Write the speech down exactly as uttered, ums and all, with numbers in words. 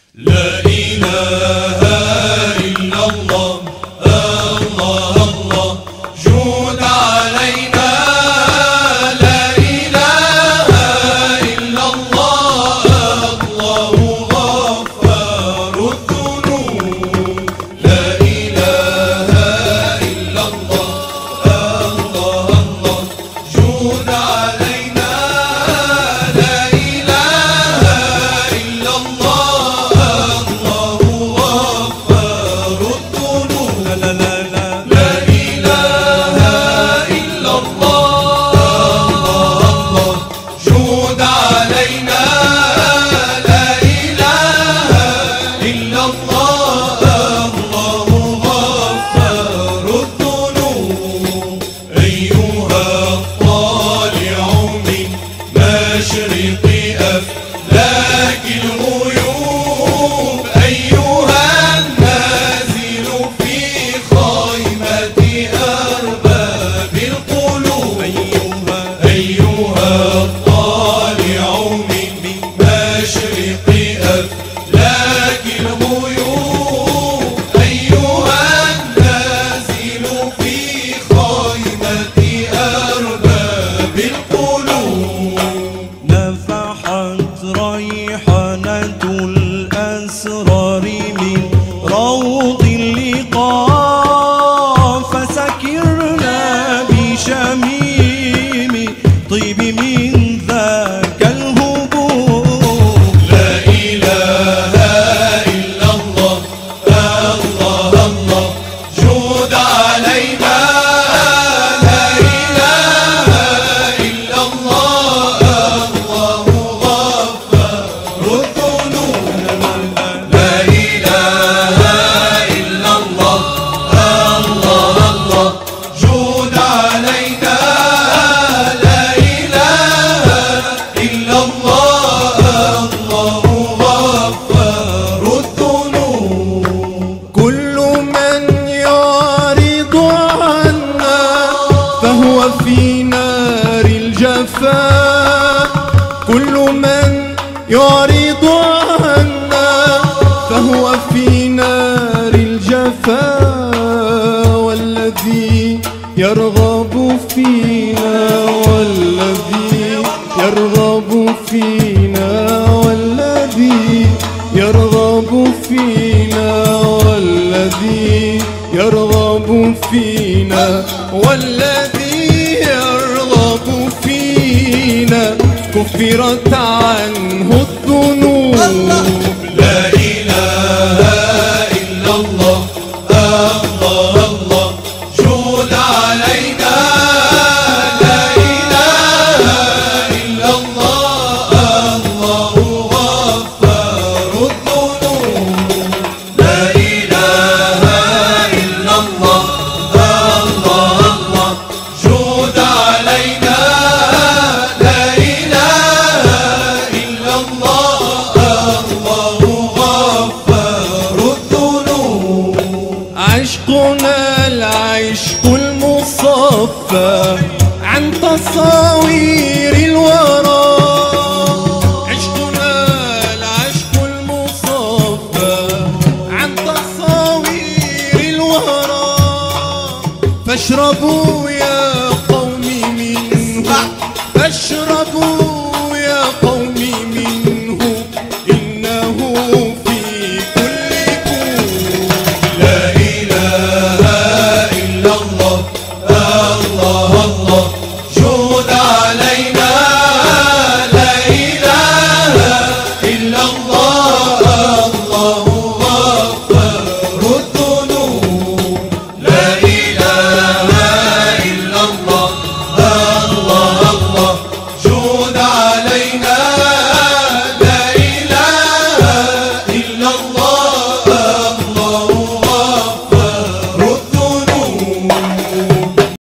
لا إله إلا الله الله الله جود علينا لا إله إلا الله الله غفار الذنوب لا إله إلا الله الله الله جود علينا لا إله إلا الله الله غفار الذنوب لا لا لا لا إله إلا الله الله جود علينا لا إله إلا الله الله غفار الذنوب أيها الطالع من مشرق أفلاك الغيوب أيها النازل في خيمة أرباب القلوب أيها الطالع من مشرق أفلاك الغيوب أيها النازل في خيمة أرباب القلوب نفحت ريحانة الأسرار من روض اللقاء فسكرنا بشميم طيب من ذاك الهبوب لا إله إلا الله الله الله جود علينا لا إله إلا الله الله غفار الذنوب لا إله إلا الله الله الله جود علينا لا إله إلا الله الله غفار الذنوب كل من يعرض عنا فهو في نار الجفاء كل من يعرض عنا فهو في نار الجفاء والذي يرغب فينا والذي يرغب فينا والذي يرغب فينا والذي يرغب فينا والذي يرغب فينا كفرت عنه الذنوب لا إله إلا الله الله الله جود علينا لا إله إلا الله الله غفار الذنوب لا إله إلا الله الله الله جود علينا لا إله إلا الله الله غفار الذنوب عشقنا العشق المصفى عن تصاوير الورى عشقنا العشق المصفى عن تصاوير الورى فاشربوا يا قوم منه فاشربوا يا قوم منه إنه في كل كون لا إله إلا الله الله الله جود علينا لا إله إلا الله الله غفار الذنوب